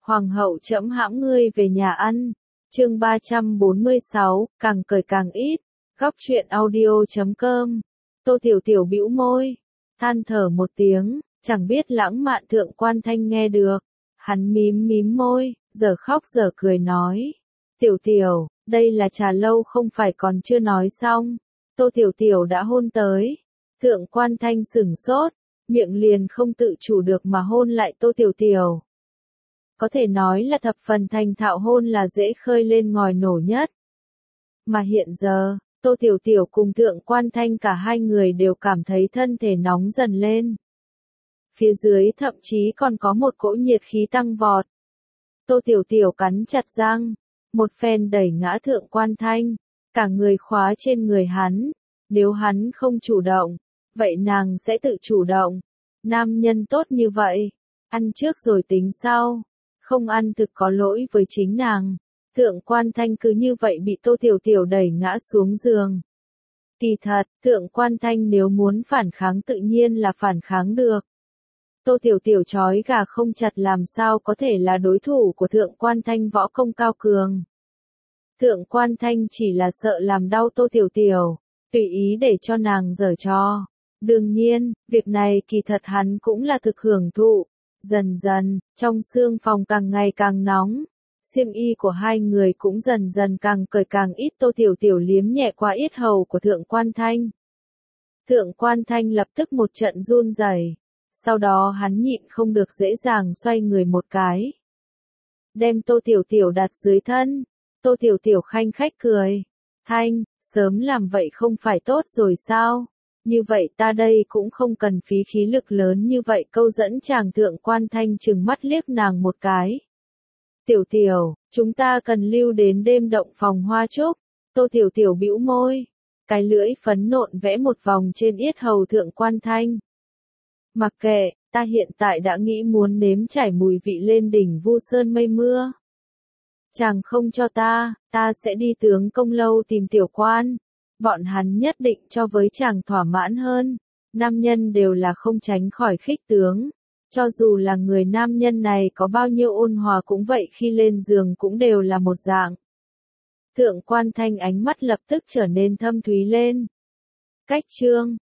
Hoàng hậu trẫm hãm ngươi về nhà ăn. Chương 346, càng cười càng ít. Góc truyện audio.com. Tô Tiểu Tiểu bĩu môi, than thở một tiếng, chẳng biết Lãng Mạn Thượng Quan Thanh nghe được. Hắn mím mím môi, giờ khóc giờ cười nói. Tiểu Tiểu, đây là trà lâu không phải còn chưa nói xong. Tô Tiểu Tiểu đã hôn tới. Thượng Quan Thanh sửng sốt, miệng liền không tự chủ được mà hôn lại Tô Tiểu Tiểu. Có thể nói là thập phần thành thạo hôn là dễ khơi lên ngòi nổ nhất. Mà hiện giờ, Tô Tiểu Tiểu cùng Thượng Quan Thanh cả hai người đều cảm thấy thân thể nóng dần lên. Phía dưới thậm chí còn có một cỗ nhiệt khí tăng vọt. Tô Tiểu Tiểu cắn chặt răng, một phen đẩy ngã Thượng Quan Thanh, cả người khóa trên người hắn. Nếu hắn không chủ động, vậy nàng sẽ tự chủ động. Nam nhân tốt như vậy, ăn trước rồi tính sau. Không ăn thực có lỗi với chính nàng. Thượng Quan Thanh cứ như vậy bị Tô Tiểu Tiểu đẩy ngã xuống giường. Kỳ thật, Thượng Quan Thanh nếu muốn phản kháng tự nhiên là phản kháng được. Tô Tiểu Tiểu trói gà không chặt làm sao có thể là đối thủ của Thượng Quan Thanh võ công cao cường. Thượng Quan Thanh chỉ là sợ làm đau Tô Tiểu Tiểu, tùy ý để cho nàng giở trò. Đương nhiên, việc này kỳ thật hắn cũng là thực hưởng thụ. Dần dần, trong xương phòng càng ngày càng nóng. Xiêm y của hai người cũng dần dần càng cởi càng ít. Tô Tiểu Tiểu liếm nhẹ qua yết hầu của Thượng Quan Thanh. Thượng Quan Thanh lập tức một trận run rẩy. Sau đó hắn nhịn không được dễ dàng xoay người một cái. Đem Tô Tiểu Tiểu đặt dưới thân. Tô Tiểu Tiểu khanh khách cười. Thanh, sớm làm vậy không phải tốt rồi sao? Như vậy ta đây cũng không cần phí khí lực lớn như vậy câu dẫn chàng. Thượng Quan Thanh trừng mắt liếc nàng một cái. Tiểu Tiểu, chúng ta cần lưu đến đêm động phòng hoa trúc. Tô Tiểu Tiểu bĩu môi. Cái lưỡi phấn nộn vẽ một vòng trên yết hầu Thượng Quan Thanh. Mặc kệ, ta hiện tại đã nghĩ muốn nếm trải mùi vị lên đỉnh Vu Sơn mây mưa. Chàng không cho ta sẽ đi tướng công lâu tìm Tiểu Quan. Bọn hắn nhất định cho với chàng thỏa mãn hơn. Nam nhân đều là không tránh khỏi khích tướng. Cho dù là người nam nhân này có bao nhiêu ôn hòa cũng vậy, khi lên giường cũng đều là một dạng. Thượng Quan Thanh ánh mắt lập tức trở nên thâm thúy lên. Cách chương